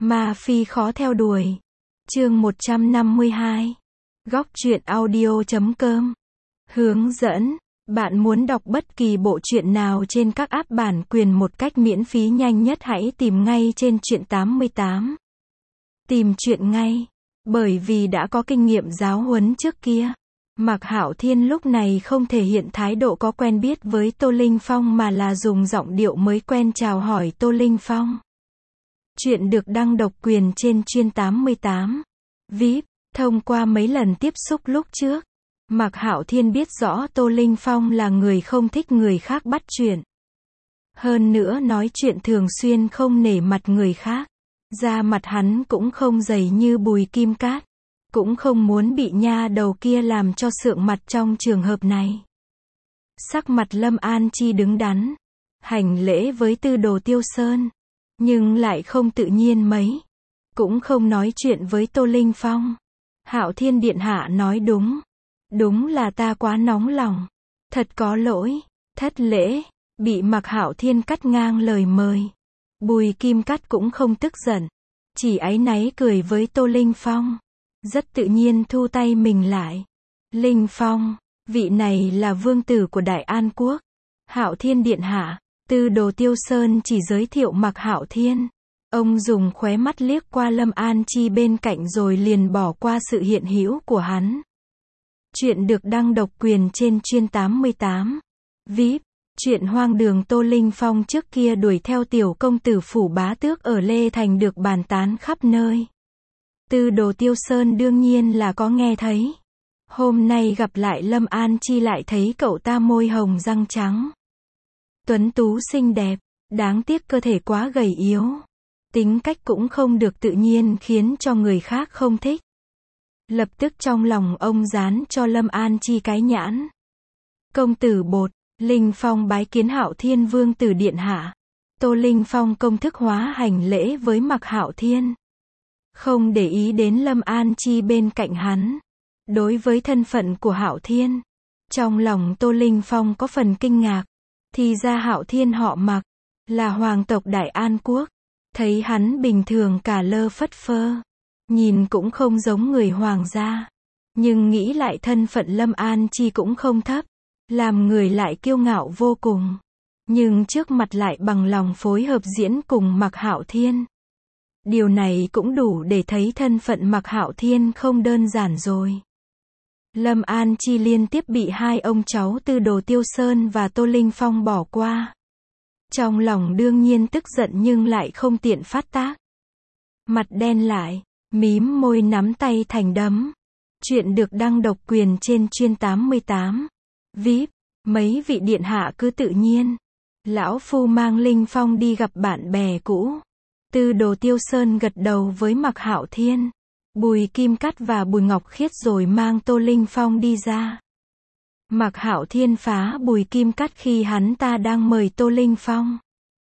Ma Phi khó theo đuổi. Chương 152. Góc truyện audio.com. Hướng dẫn. Bạn muốn đọc bất kỳ bộ truyện nào trên các app bản quyền một cách miễn phí nhanh nhất, hãy tìm ngay trên Truyện 88. Tìm truyện ngay. Bởi vì đã có kinh nghiệm giáo huấn trước kia, Mạc Hạo Thiên lúc này không thể hiện thái độ có quen biết với Tô Linh Phong mà là dùng giọng điệu mới quen chào hỏi Tô Linh Phong. Chuyện được đăng độc quyền trên Truyện 88. VIP. Thông qua mấy lần tiếp xúc lúc trước, Mạc Hạo Thiên biết rõ Tô Linh Phong là người không thích người khác bắt chuyện. Hơn nữa nói chuyện thường xuyên không nể mặt người khác. Da mặt hắn cũng không dày như Bùi Kim Cát. Cũng không muốn bị nha đầu kia làm cho sượng mặt trong trường hợp này. Sắc mặt Lâm An Chi đứng đắn, hành lễ với Tư Đồ Tiêu Sơn, nhưng lại không tự nhiên mấy. Cũng không nói chuyện với Tô Linh Phong. Hạo Thiên điện hạ nói đúng. Đúng là ta quá nóng lòng. Thật có lỗi, thất lễ. Bị Mạc Hạo Thiên cắt ngang lời mời. Bùi Kim Cát cũng không tức giận, chỉ áy náy cười với Tô Linh Phong. Rất tự nhiên thu tay mình lại. Linh Phong, vị này là vương tử của Đại An Quốc. Hạo Thiên điện hạ. Tư Đồ Tiêu Sơn chỉ giới thiệu Mạc Hạo Thiên. Ông dùng khóe mắt liếc qua Lâm An Chi bên cạnh rồi liền bỏ qua sự hiện hữu của hắn. Chuyện được đăng độc quyền trên Truyện 88. VIP. Chuyện hoang đường Tô Linh Phong trước kia đuổi theo tiểu công tử phủ bá tước ở Lê Thành được bàn tán khắp nơi. Tư Đồ Tiêu Sơn đương nhiên là có nghe thấy. Hôm nay gặp lại Lâm An Chi lại thấy cậu ta môi hồng răng trắng. Tuấn tú xinh đẹp, đáng tiếc cơ thể quá gầy yếu. Tính cách cũng không được tự nhiên khiến cho người khác không thích. Lập tức trong lòng ông dán cho Lâm An Chi cái nhãn. Công tử bột. Linh Phong bái kiến Hạo Thiên vương tử điện hạ. Tô Linh Phong công thức hóa hành lễ với Mạc Hạo Thiên, không để ý đến Lâm An Chi bên cạnh hắn. Đối với thân phận của Hạo Thiên, trong lòng Tô Linh Phong có phần kinh ngạc. Thì ra Hạo Thiên họ Mạc, là hoàng tộc Đại An Quốc. Thấy hắn bình thường cả lơ phất phơ, nhìn cũng không giống người hoàng gia. Nhưng nghĩ lại thân phận Lâm An Chi cũng không thấp, làm người lại kiêu ngạo vô cùng. Nhưng trước mặt lại bằng lòng phối hợp diễn cùng Mạc Hạo Thiên. Điều này cũng đủ để thấy thân phận Mạc Hạo Thiên không đơn giản rồi. Lâm An Chi liên tiếp bị hai ông cháu Tư Đồ Tiêu Sơn và Tô Linh Phong bỏ qua. Trong lòng đương nhiên tức giận nhưng lại không tiện phát tác. Mặt đen lại, mím môi nắm tay thành đấm. Chuyện được đăng độc quyền trên Truyện 88. VIP. Mấy vị điện hạ cứ tự nhiên. Lão phu mang Linh Phong đi gặp bạn bè cũ. Tư Đồ Tiêu Sơn gật đầu với Mạc Hạo Thiên, Bùi Kim Cát và Bùi Ngọc Khiết rồi mang Tô Linh Phong đi ra. Mạc Hạo Thiên phá Bùi Kim Cát khi hắn ta đang mời Tô Linh Phong.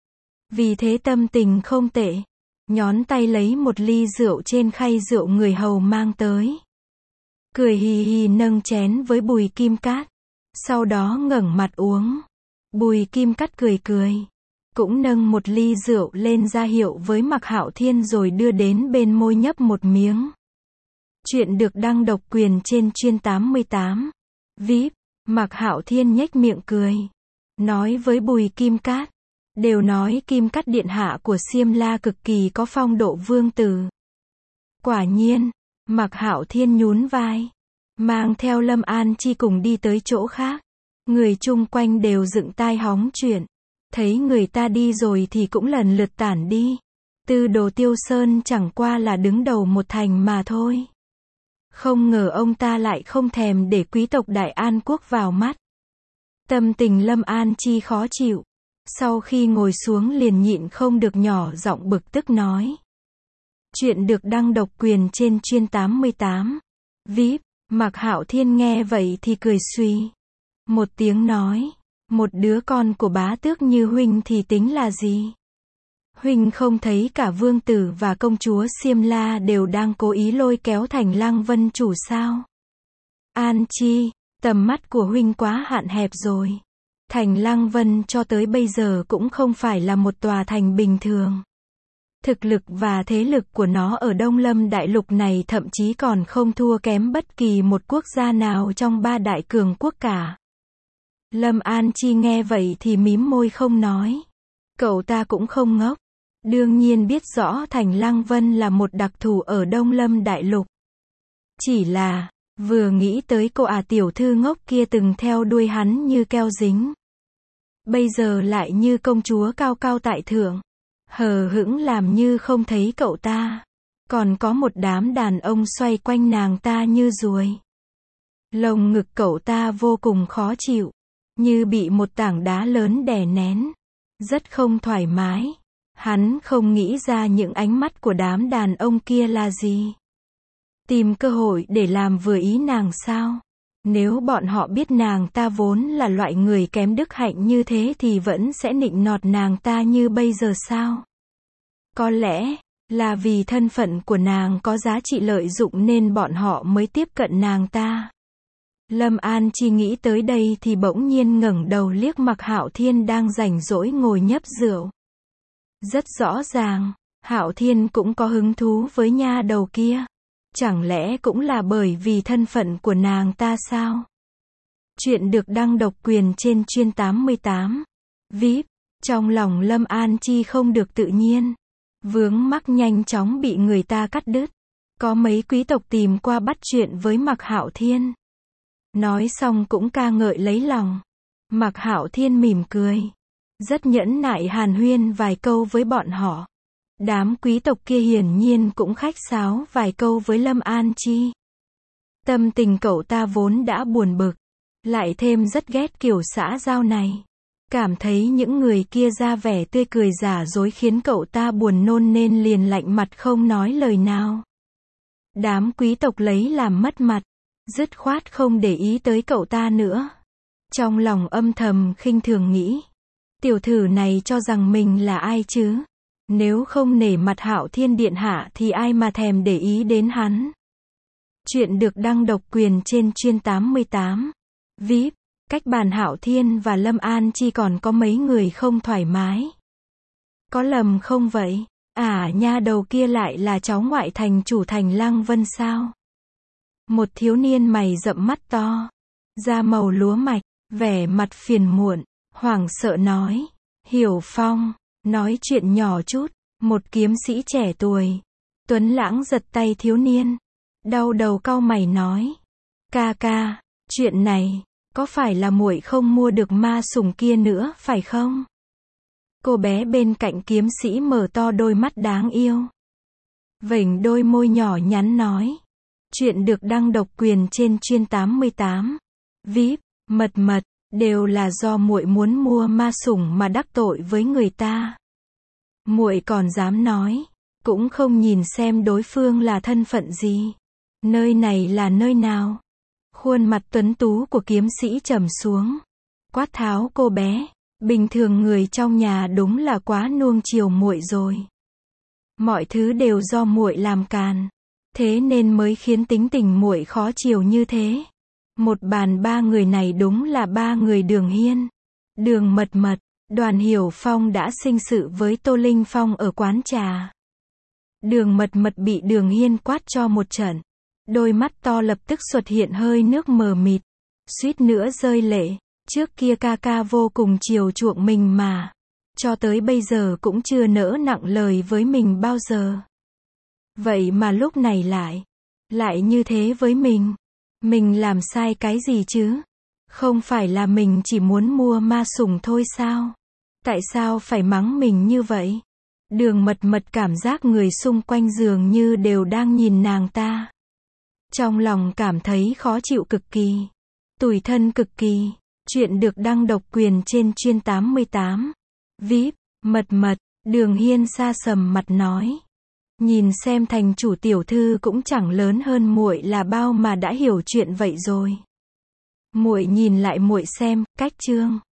Vì thế tâm tình không tệ. Nhón tay lấy một ly rượu trên khay rượu người hầu mang tới. Cười hì hì nâng chén với Bùi Kim Cát. Sau đó ngẩng mặt uống. Bùi Kim Cát cười cười, cũng nâng một ly rượu lên ra hiệu với Mạc Hạo Thiên rồi đưa đến bên môi nhấp một miếng. Chuyện được đăng độc quyền trên Truyện 88. VIP. Mạc Hạo Thiên nhếch miệng cười, nói với Bùi Kim Cát. Đều nói Kim Cát điện hạ của Xiêm La cực kỳ có phong độ vương tử. Quả nhiên. Mạc Hạo Thiên nhún vai, mang theo Lâm An Chi cùng đi tới chỗ khác. Người chung quanh đều dựng tai hóng chuyện. Thấy người ta đi rồi thì cũng lần lượt tản đi. Tư Đồ Tiêu Sơn chẳng qua là đứng đầu một thành mà thôi. Không ngờ ông ta lại không thèm để quý tộc Đại An Quốc vào mắt. Tâm tình Lâm An Chi khó chịu. Sau khi ngồi xuống liền nhịn không được nhỏ giọng bực tức nói. Chuyện được đăng độc quyền trên Truyện 88. VIP. Mạc Hạo Thiên nghe vậy thì cười suy một tiếng nói. Một đứa con của bá tước như huynh thì tính là gì? Huynh không thấy cả vương tử và công chúa Xiêm La đều đang cố ý lôi kéo Thành Lăng Vân chủ sao? An Chi, tầm mắt của huynh quá hạn hẹp rồi. Thành Lăng Vân cho tới bây giờ cũng không phải là một tòa thành bình thường. Thực lực và thế lực của nó ở Đông Lâm Đại Lục này thậm chí còn không thua kém bất kỳ một quốc gia nào trong ba đại cường quốc cả. Lâm An Chi nghe vậy thì mím môi không nói. Cậu ta cũng không ngốc. Đương nhiên biết rõ Thành Lăng Vân là một đặc thù ở Đông Lâm Đại Lục. Chỉ là, vừa nghĩ tới cô tiểu thư ngốc kia từng theo đuôi hắn như keo dính. Bây giờ lại như công chúa cao cao tại thượng. Hờ hững làm như không thấy cậu ta. Còn có một đám đàn ông xoay quanh nàng ta như ruồi. Lồng ngực cậu ta vô cùng khó chịu. Như bị một tảng đá lớn đè nén. Rất không thoải mái. Hắn không nghĩ ra những ánh mắt của đám đàn ông kia là gì. Tìm cơ hội để làm vừa ý nàng sao? Nếu bọn họ biết nàng ta vốn là loại người kém đức hạnh như thế thì vẫn sẽ nịnh nọt nàng ta như bây giờ sao? Có lẽ là vì thân phận của nàng có giá trị lợi dụng nên bọn họ mới tiếp cận nàng ta. Lâm An Chi nghĩ tới đây thì bỗng nhiên ngẩng đầu liếc Mạc Hạo Thiên đang rảnh rỗi ngồi nhấp rượu. Rất rõ ràng, Hạo Thiên cũng có hứng thú với nha đầu kia. Chẳng lẽ cũng là bởi vì thân phận của nàng ta sao? Chuyện được đăng độc quyền trên chuyên 88. VIP. Trong lòng Lâm An Chi không được tự nhiên. Vướng mắc nhanh chóng bị người ta cắt đứt. Có mấy quý tộc tìm qua bắt chuyện với Mạc Hạo Thiên. Nói xong cũng ca ngợi lấy lòng. Mạc Hạo Thiên mỉm cười. Rất nhẫn nại hàn huyên vài câu với bọn họ. Đám quý tộc kia hiển nhiên cũng khách sáo vài câu với Lâm An Chi. Tâm tình cậu ta vốn đã buồn bực. Lại thêm rất ghét kiểu xã giao này. Cảm thấy những người kia ra vẻ tươi cười giả dối khiến cậu ta buồn nôn nên liền lạnh mặt không nói lời nào. Đám quý tộc lấy làm mất mặt. Dứt khoát không để ý tới cậu ta nữa. Trong lòng âm thầm khinh thường nghĩ. Tiểu thử này cho rằng mình là ai chứ? Nếu không nể mặt Hạo Thiên điện hạ thì ai mà thèm để ý đến hắn. Chuyện được đăng độc quyền trên chuyên 88. VIP. Cách bàn Hạo Thiên và Lâm An Chi còn có mấy người không thoải mái. Có lầm không vậy? Nha đầu kia lại là cháu ngoại thành chủ Thành Lăng Vân sao? Một thiếu niên mày rậm mắt to. Da màu lúa mạch, vẻ mặt phiền muộn, hoảng sợ nói. Hiểu Phong. Nói chuyện nhỏ chút. Một kiếm sĩ trẻ tuổi. Tuấn lãng giật tay thiếu niên. Đau đầu cau mày nói. Ca ca, chuyện này, có phải là muội không mua được ma sủng kia nữa phải không? Cô bé bên cạnh kiếm sĩ mở to đôi mắt đáng yêu. Vểnh đôi môi nhỏ nhắn nói. Chuyện được đăng độc quyền trên chuyên 88. VIP. Mật, đều là do muội muốn mua ma sủng mà đắc tội với người ta. Muội còn dám nói, cũng không nhìn xem đối phương là thân phận gì. Nơi này là nơi nào? Khuôn mặt tuấn tú của kiếm sĩ trầm xuống. Quát tháo cô bé, bình thường người trong nhà đúng là quá nuông chiều muội rồi. Mọi thứ đều do muội làm càn, thế nên mới khiến tính tình muội khó chiều như thế. Một bàn ba người này đúng là ba người Đường Hiên, Đường Mật, Đoàn Hiểu Phong đã sinh sự với Tô Linh Phong ở quán trà. Đường Mật bị Đường Hiên quát cho một trận. Đôi mắt to lập tức xuất hiện hơi nước mờ mịt. Suýt nữa rơi lệ. Trước kia ca ca vô cùng chiều chuộng mình mà. Cho tới bây giờ cũng chưa nỡ nặng lời với mình bao giờ. Vậy mà lúc này lại như thế với mình. Mình làm sai cái gì chứ? Không phải là mình chỉ muốn mua ma sủng thôi sao? Tại sao phải mắng mình như vậy? Đường Mật cảm giác người xung quanh dường như đều đang nhìn nàng ta. Trong lòng cảm thấy khó chịu cực kỳ. Tủi thân cực kỳ. Chuyện được đăng độc quyền trên chuyên 88. VIP. Mật, Đường Hiên sa sầm mặt nói. Nhìn xem thành chủ tiểu thư cũng chẳng lớn hơn muội là bao mà đã hiểu chuyện vậy rồi. Muội nhìn lại muội xem, cách chương